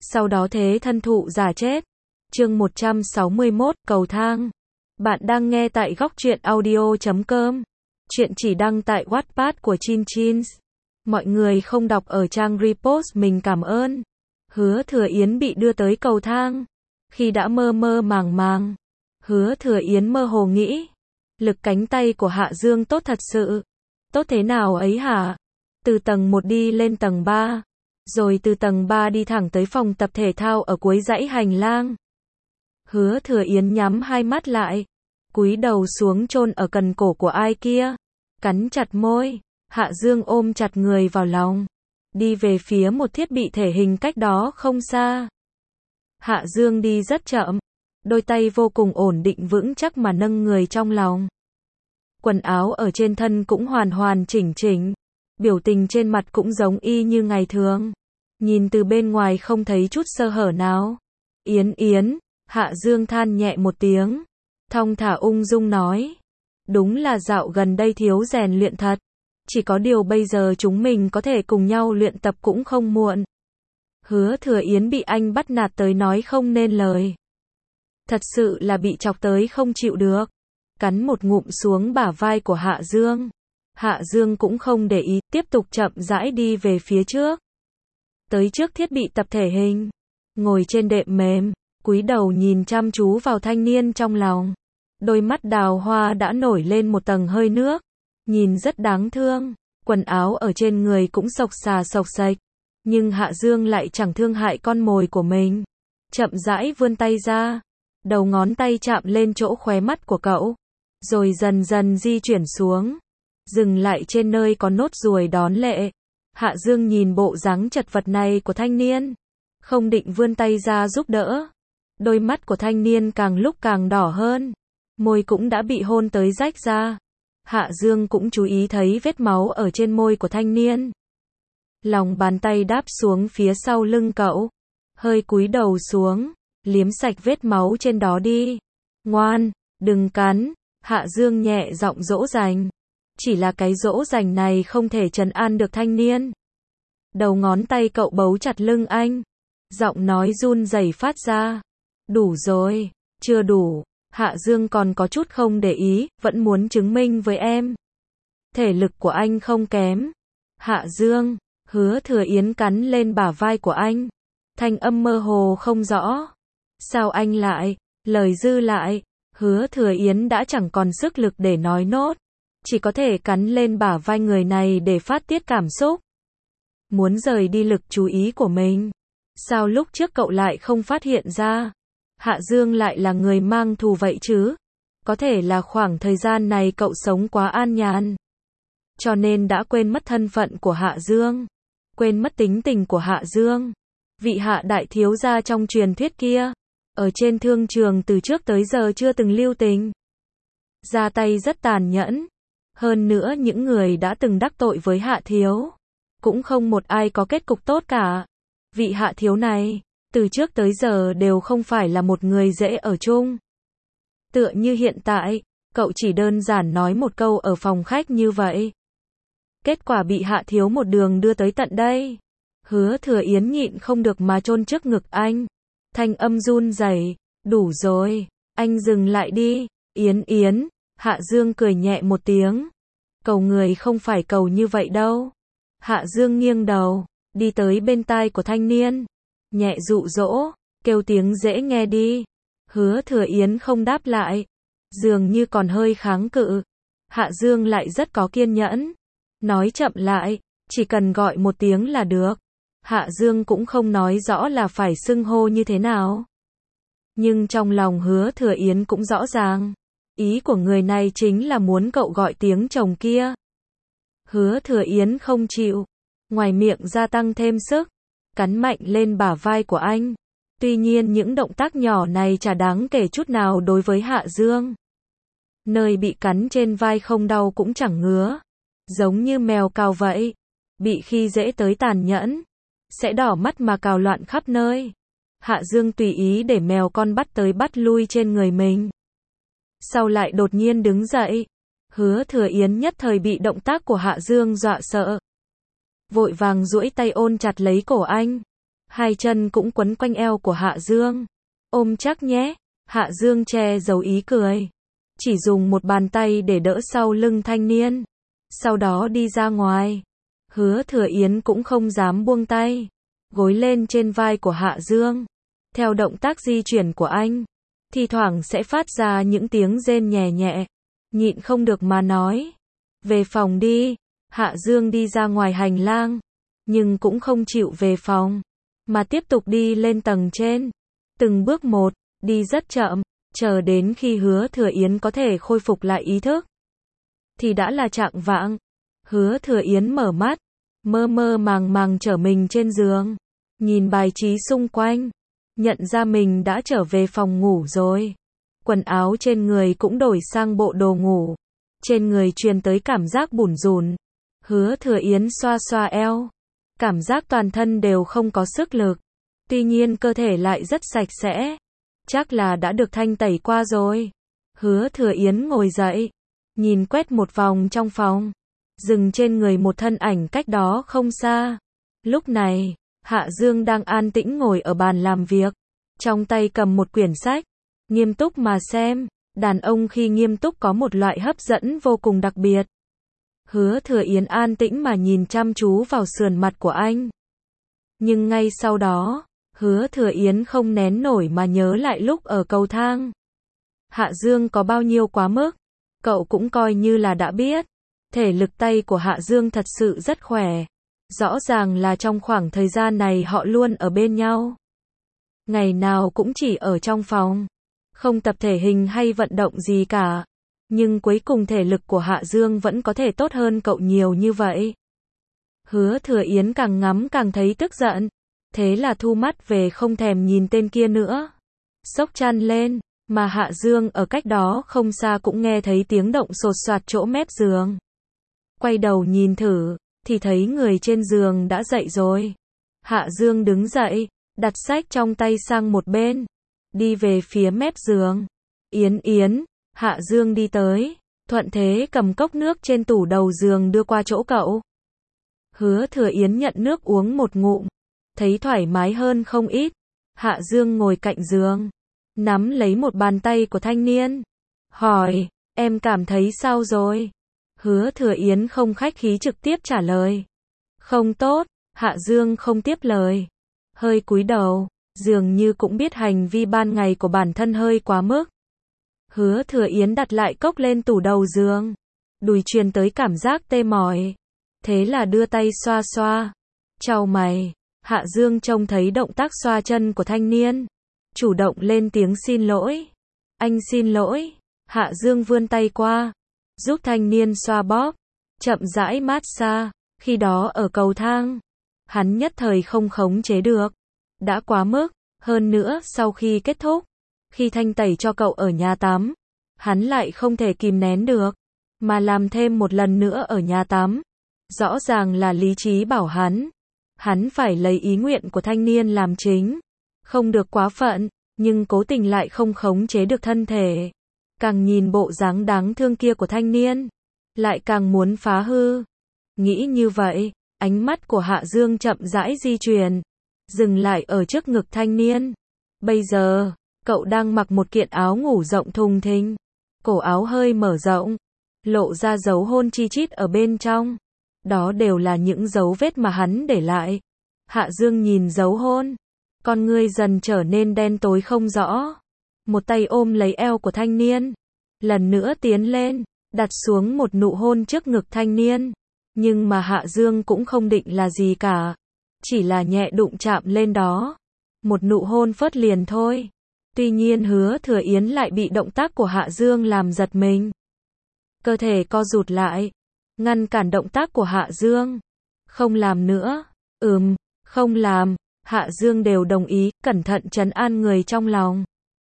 sau đó thế thân thụ giả chết. Chương 161, cầu thang. Bạn đang nghe tại góc truyện audio.com. Chuyện chỉ đăng tại Wattpad của Chin Chins. Mọi người không đọc ở trang repost mình cảm ơn. Hứa Thừa Yến bị đưa tới cầu thang. Khi đã mơ mơ màng màng, Hứa Thừa Yến mơ hồ nghĩ, lực cánh tay của Hạ Dương tốt thật sự. Tốt thế nào ấy hả? Từ tầng 1 đi lên tầng 3, rồi từ tầng 3 đi thẳng tới phòng tập thể thao ở cuối dãy hành lang. Hứa Thừa Yến nhắm hai mắt lại, cúi đầu xuống chôn ở cần cổ của ai kia, cắn chặt môi. Hạ Dương ôm chặt người vào lòng, đi về phía một thiết bị thể hình cách đó không xa. Hạ Dương đi rất chậm, đôi tay vô cùng ổn định vững chắc mà nâng người trong lòng. Quần áo ở trên thân cũng hoàn hoàn chỉnh chỉnh, biểu tình trên mặt cũng giống y như ngày thường. Nhìn từ bên ngoài không thấy chút sơ hở nào. Yến Yến, Hạ Dương than nhẹ một tiếng, thong thả ung dung nói, đúng là dạo gần đây thiếu rèn luyện thật. Chỉ có điều bây giờ chúng mình có thể cùng nhau luyện tập cũng không muộn. Hứa Thừa Yến bị anh bắt nạt tới nói không nên lời. Thật sự là bị chọc tới không chịu được. Cắn một ngụm xuống bả vai của Hạ Dương. Hạ Dương cũng không để ý, tiếp tục chậm rãi đi về phía trước. Tới trước thiết bị tập thể hình, ngồi trên đệm mềm, cúi đầu nhìn chăm chú vào thanh niên trong lòng. Đôi mắt đào hoa đã nổi lên một tầng hơi nước, nhìn rất đáng thương. Quần áo ở trên người cũng xộc xà xộc xệch, nhưng Hạ Dương lại chẳng thương hại con mồi của mình. Chậm rãi vươn tay ra, đầu ngón tay chạm lên chỗ khóe mắt của cậu, rồi dần dần di chuyển xuống, dừng lại trên nơi có nốt ruồi đón lệ. Hạ Dương nhìn bộ dáng chật vật này của thanh niên, không định vươn tay ra giúp đỡ. Đôi mắt của thanh niên càng lúc càng đỏ hơn, môi cũng đã bị hôn tới rách ra. Hạ Dương cũng chú ý thấy vết máu ở trên môi của thanh niên. Lòng bàn tay đáp xuống phía sau lưng cậu, hơi cúi đầu xuống, liếm sạch vết máu trên đó đi. Ngoan, đừng cắn. Hạ Dương nhẹ giọng dỗ dành. Chỉ là cái dỗ dành này không thể trấn an được thanh niên. Đầu ngón tay cậu bấu chặt lưng anh, giọng nói run rẩy phát ra. Đủ rồi, chưa đủ. Hạ Dương còn có chút không để ý, vẫn muốn chứng minh với em. Thể lực của anh không kém. Hạ Dương, Hứa Thừa Yến cắn lên bả vai của anh. Thanh âm mơ hồ không rõ. Sao anh lại, lời dư lại. Hứa Thừa Yến đã chẳng còn sức lực để nói nốt, chỉ có thể cắn lên bả vai người này để phát tiết cảm xúc. Muốn rời đi lực chú ý của mình. Sao lúc trước cậu lại không phát hiện ra? Hạ Dương lại là người mang thù vậy chứ? Có thể là khoảng thời gian này cậu sống quá an nhàn, cho nên đã quên mất thân phận của Hạ Dương, quên mất tính tình của Hạ Dương. Vị Hạ đại thiếu gia trong truyền thuyết kia, ở trên thương trường từ trước tới giờ chưa từng lưu tình, ra tay rất tàn nhẫn. Hơn nữa những người đã từng đắc tội với Hạ thiếu, cũng không một ai có kết cục tốt cả. Vị Hạ thiếu này, từ trước tới giờ đều không phải là một người dễ ở chung. Tựa như hiện tại, cậu chỉ đơn giản nói một câu ở phòng khách như vậy, kết quả bị Hạ thiếu một đường đưa tới tận đây. Hứa Thừa Yến nhịn không được mà chôn trước ngực anh, thanh âm run rẩy, đủ rồi, anh dừng lại đi. Yến Yến. Hạ Dương cười nhẹ một tiếng, cầu người không phải cầu như vậy đâu. Hạ Dương nghiêng đầu, đi tới bên tai của thanh niên, nhẹ dụ dỗ, kêu tiếng dễ nghe đi. Hứa Thừa Yến không đáp lại, dường như còn hơi kháng cự. Hạ Dương lại rất có kiên nhẫn, nói chậm lại, chỉ cần gọi một tiếng là được. Hạ Dương cũng không nói rõ là phải xưng hô như thế nào, nhưng trong lòng Hứa Thừa Yến cũng rõ ràng, ý của người này chính là muốn cậu gọi tiếng chồng kia. Hứa Thừa Yến không chịu, ngoài miệng gia tăng thêm sức, cắn mạnh lên bả vai của anh. Tuy nhiên những động tác nhỏ này chả đáng kể chút nào đối với Hạ Dương. Nơi bị cắn trên vai không đau cũng chẳng ngứa, giống như mèo cào vậy, bị khi dễ tới tàn nhẫn, sẽ đỏ mắt mà cào loạn khắp nơi. Hạ Dương tùy ý để mèo con bắt tới bắt lui trên người mình, sau lại đột nhiên đứng dậy. Hứa Thừa Yến nhất thời bị động tác của Hạ Dương dọa sợ, vội vàng duỗi tay ôm chặt lấy cổ anh, Hai chân cũng quấn quanh eo của Hạ Dương. Ôm chắc nhé. Hạ Dương che giấu ý cười. Chỉ dùng một bàn tay để đỡ sau lưng thanh niên. Sau đó đi ra ngoài. Hứa Thừa Yến cũng không dám buông tay. Gối lên trên vai của Hạ Dương. Theo động tác di chuyển của anh, thi thoảng sẽ phát ra những tiếng rên nhẹ nhẹ. Nhịn không được mà nói. Về phòng đi. Hạ Dương đi ra ngoài hành lang. Nhưng cũng không chịu về phòng. Mà tiếp tục đi lên tầng trên. Từng bước một, đi rất chậm. Chờ đến khi Hứa Thừa Yến có thể khôi phục lại ý thức. Thì đã là chạng vạng. Hứa Thừa Yến mở mắt. Mơ mơ màng màng trở mình trên giường. Nhìn bài trí xung quanh. Nhận ra mình đã trở về phòng ngủ rồi. Quần áo trên người cũng đổi sang bộ đồ ngủ. Trên người truyền tới cảm giác bủn rủn. Hứa Thừa Yến xoa xoa eo. Cảm giác toàn thân đều không có sức lực. Tuy nhiên cơ thể lại rất sạch sẽ. Chắc là đã được thanh tẩy qua rồi. Hứa Thừa Yến ngồi dậy. Nhìn quét một vòng trong phòng. Dừng trên người một thân ảnh cách đó không xa. Lúc này, Hạ Dương đang an tĩnh ngồi ở bàn làm việc. Trong tay cầm một quyển sách. Nghiêm túc mà xem. Đàn ông khi nghiêm túc có một loại hấp dẫn vô cùng đặc biệt. Hứa Thừa Yến an tĩnh mà nhìn chăm chú vào sườn mặt của anh. Nhưng ngay sau đó, Hứa Thừa Yến không nén nổi mà nhớ lại lúc ở cầu thang. Hạ Dương có bao nhiêu quá mức, cậu cũng coi như là đã biết. Thể lực tay của Hạ Dương thật sự rất khỏe. Rõ ràng là trong khoảng thời gian này họ luôn ở bên nhau. Ngày nào cũng chỉ ở trong phòng. Không tập thể hình hay vận động gì cả. Nhưng cuối cùng thể lực của Hạ Dương vẫn có thể tốt hơn cậu nhiều như vậy. Hứa Thừa Yến càng ngắm càng thấy tức giận. Thế là thu mắt về không thèm nhìn tên kia nữa. Xốc chăn lên, mà Hạ Dương ở cách đó không xa cũng nghe thấy tiếng động sột soạt chỗ mép giường. Quay đầu nhìn thử, thì thấy người trên giường đã dậy rồi. Hạ Dương đứng dậy, đặt sách trong tay sang một bên. Đi về phía mép giường. Yến Yến. Hạ Dương đi tới, thuận thế cầm cốc nước trên tủ đầu giường đưa qua chỗ cậu. Hứa Thừa Yến nhận nước uống một ngụm, thấy thoải mái hơn không ít. Hạ Dương ngồi cạnh giường, nắm lấy một bàn tay của thanh niên, hỏi, em cảm thấy sao rồi? Hứa Thừa Yến không khách khí trực tiếp trả lời. Không tốt. Hạ Dương không tiếp lời, hơi cúi đầu, dường như cũng biết hành vi ban ngày của bản thân hơi quá mức. Hứa Thừa Yến đặt lại cốc lên tủ đầu giường. Đùi truyền tới cảm giác tê mỏi. Thế là đưa tay xoa xoa. Chau mày. Hạ Dương trông thấy động tác xoa chân của thanh niên. Chủ động lên tiếng xin lỗi. Anh xin lỗi. Hạ Dương vươn tay qua. Giúp thanh niên xoa bóp. Chậm rãi massage. Khi đó ở cầu thang. Hắn nhất thời không khống chế được. Đã quá mức. Hơn nữa sau khi kết thúc. Khi thanh tẩy cho cậu ở nhà tắm, hắn lại không thể kìm nén được, mà làm thêm một lần nữa ở nhà tắm. Rõ ràng là lý trí bảo hắn phải lấy ý nguyện của thanh niên làm chính. Không được quá phận, nhưng cố tình lại không khống chế được thân thể. Càng nhìn bộ dáng đáng thương kia của thanh niên, lại càng muốn phá hư. Nghĩ như vậy, ánh mắt của Hạ Dương chậm rãi di chuyển, dừng lại ở trước ngực thanh niên. Bây giờ, cậu đang mặc một kiện áo ngủ rộng thùng thình, cổ áo hơi mở rộng, lộ ra dấu hôn chi chít ở bên trong. Đó đều là những dấu vết mà hắn để lại. Hạ Dương nhìn dấu hôn, con ngươi dần trở nên đen tối không rõ. Một tay ôm lấy eo của thanh niên, lần nữa tiến lên, đặt xuống một nụ hôn trước ngực thanh niên. Nhưng mà Hạ Dương cũng không định là gì cả, chỉ là nhẹ đụng chạm lên đó. Một nụ hôn phớt liền thôi. Tuy nhiên Hứa Thừa Yến lại bị động tác của Hạ Dương làm giật mình. Cơ thể co rụt lại, ngăn cản động tác của Hạ Dương. Không làm nữa. Không làm. Hạ Dương đều đồng ý, cẩn thận trấn an người trong lòng.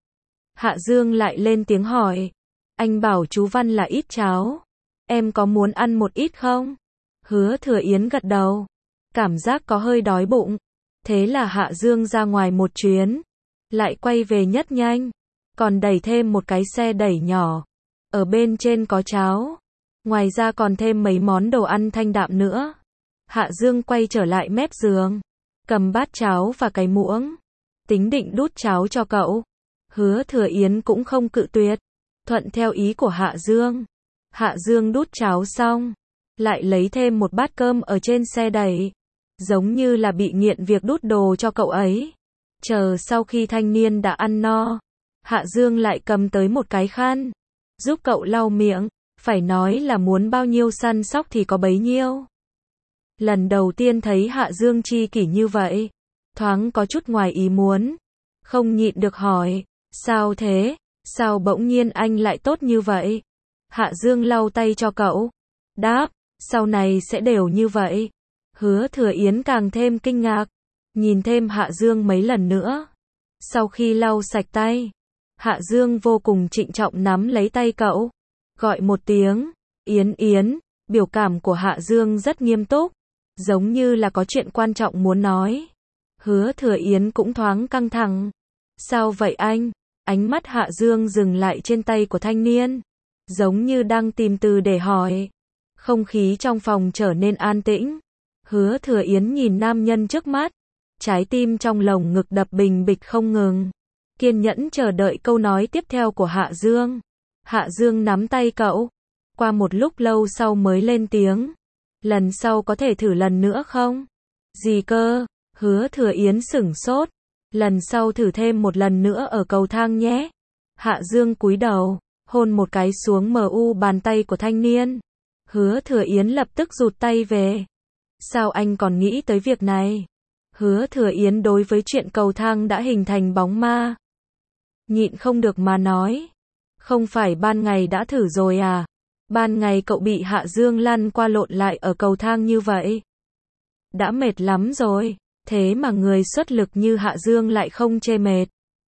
Hạ Dương lại lên tiếng hỏi. Anh bảo chú Văn là ít cháo. Em có muốn ăn một ít không? Hứa Thừa Yến gật đầu. Cảm giác có hơi đói bụng. Thế là Hạ Dương ra ngoài một chuyến. Lại quay về nhất nhanh. Còn đẩy thêm một cái xe đẩy nhỏ. Ở bên trên có cháo. Ngoài ra còn thêm mấy món đồ ăn thanh đạm nữa. Hạ Dương quay trở lại mép giường. cầm bát cháo và cái muỗng, tính định đút cháo cho cậu. Hứa Thừa Yến cũng không cự tuyệt, thuận theo ý của Hạ Dương. Hạ Dương đút cháo xong, lại lấy thêm một bát cơm ở trên xe đẩy, giống như là bị nghiện việc đút đồ cho cậu ấy. Chờ sau khi thanh niên đã ăn no, Hạ Dương lại cầm tới một cái khăn, giúp cậu lau miệng, phải nói là muốn bao nhiêu săn sóc thì có bấy nhiêu. Lần đầu tiên thấy Hạ Dương chi kỷ như vậy, thoáng có chút ngoài ý muốn, không nhịn được hỏi, sao thế, sao bỗng nhiên anh lại tốt như vậy? Hạ Dương lau tay cho cậu, đáp, sau này sẽ đều như vậy. Hứa Thừa Yến càng thêm kinh ngạc, nhìn thêm Hạ Dương mấy lần nữa. Sau khi lau sạch tay, Hạ Dương vô cùng trịnh trọng nắm lấy tay cậu, gọi một tiếng, Yến Yến, biểu cảm của Hạ Dương rất nghiêm túc, giống như là có chuyện quan trọng muốn nói. Hứa Thừa Yến cũng thoáng căng thẳng. Sao vậy anh? Ánh mắt Hạ Dương dừng lại trên tay của thanh niên, giống như đang tìm từ để hỏi. Không khí trong phòng trở nên an tĩnh. Hứa Thừa Yến nhìn nam nhân trước mắt, trái tim trong lồng ngực đập bình bịch không ngừng, kiên nhẫn chờ đợi câu nói tiếp theo của Hạ Dương. Hạ Dương nắm tay cậu, qua một lúc lâu sau mới lên tiếng, lần sau có thể thử lần nữa không? Gì cơ? Hứa Thừa Yến sửng sốt, lần sau thử thêm một lần nữa ở cầu thang nhé. Hạ Dương cúi đầu, hôn một cái xuống bàn tay của thanh niên. Hứa Thừa Yến lập tức rụt tay về. Sao anh còn nghĩ tới việc này? Hứa Thừa Yến đối với chuyện cầu thang đã hình thành bóng ma. Nhịn không được mà nói. Không phải ban ngày đã thử rồi à? Ban ngày cậu bị Hạ Dương lăn qua lộn lại ở cầu thang như vậy. Đã mệt lắm rồi, thế mà người xuất lực như Hạ Dương lại không chê mệt.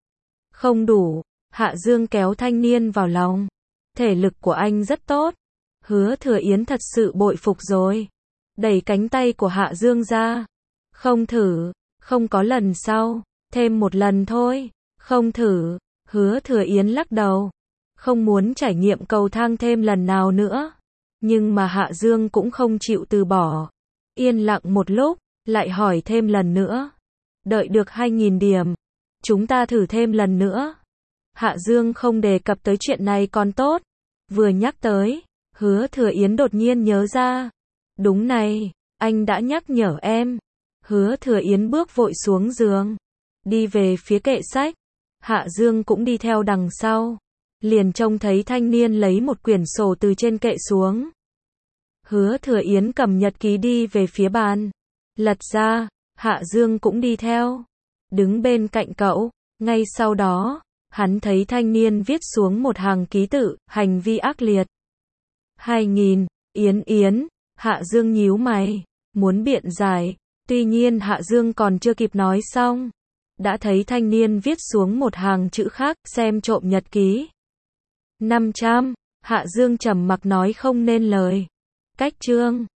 Không đủ, Hạ Dương kéo thanh niên vào lòng. Thể lực của anh rất tốt. Hứa Thừa Yến thật sự bội phục rồi. Đẩy cánh tay của Hạ Dương ra. Không thử, không có lần sau, thêm một lần thôi. Không thử, Hứa Thừa Yến lắc đầu. Không muốn trải nghiệm cầu thang thêm lần nào nữa. Nhưng mà Hạ Dương cũng không chịu từ bỏ. Yên lặng một lúc, lại hỏi thêm lần nữa. Đợi được 2.000 điểm, chúng ta thử thêm lần nữa. Hạ Dương không đề cập tới chuyện này còn tốt. Vừa nhắc tới, Hứa Thừa Yến đột nhiên nhớ ra. Đúng này, anh đã nhắc nhở em. Hứa Thừa Yến bước vội xuống giường, đi về phía kệ sách. Hạ Dương cũng đi theo đằng sau. Liền trông thấy thanh niên lấy một quyển sổ từ trên kệ xuống. Hứa Thừa Yến cầm nhật ký đi về phía bàn. Lật ra, Hạ Dương cũng đi theo. Đứng bên cạnh cậu, ngay sau đó, hắn thấy thanh niên viết xuống một hàng ký tự, hành vi ác liệt. 2.000, Yến Yến, Hạ Dương nhíu mày, muốn biện giải, tuy nhiên Hạ Dương còn chưa kịp nói xong. Đã thấy thanh niên viết xuống một hàng chữ khác, xem trộm nhật ký. 500, Hạ Dương trầm mặc nói không nên lời. Cách chương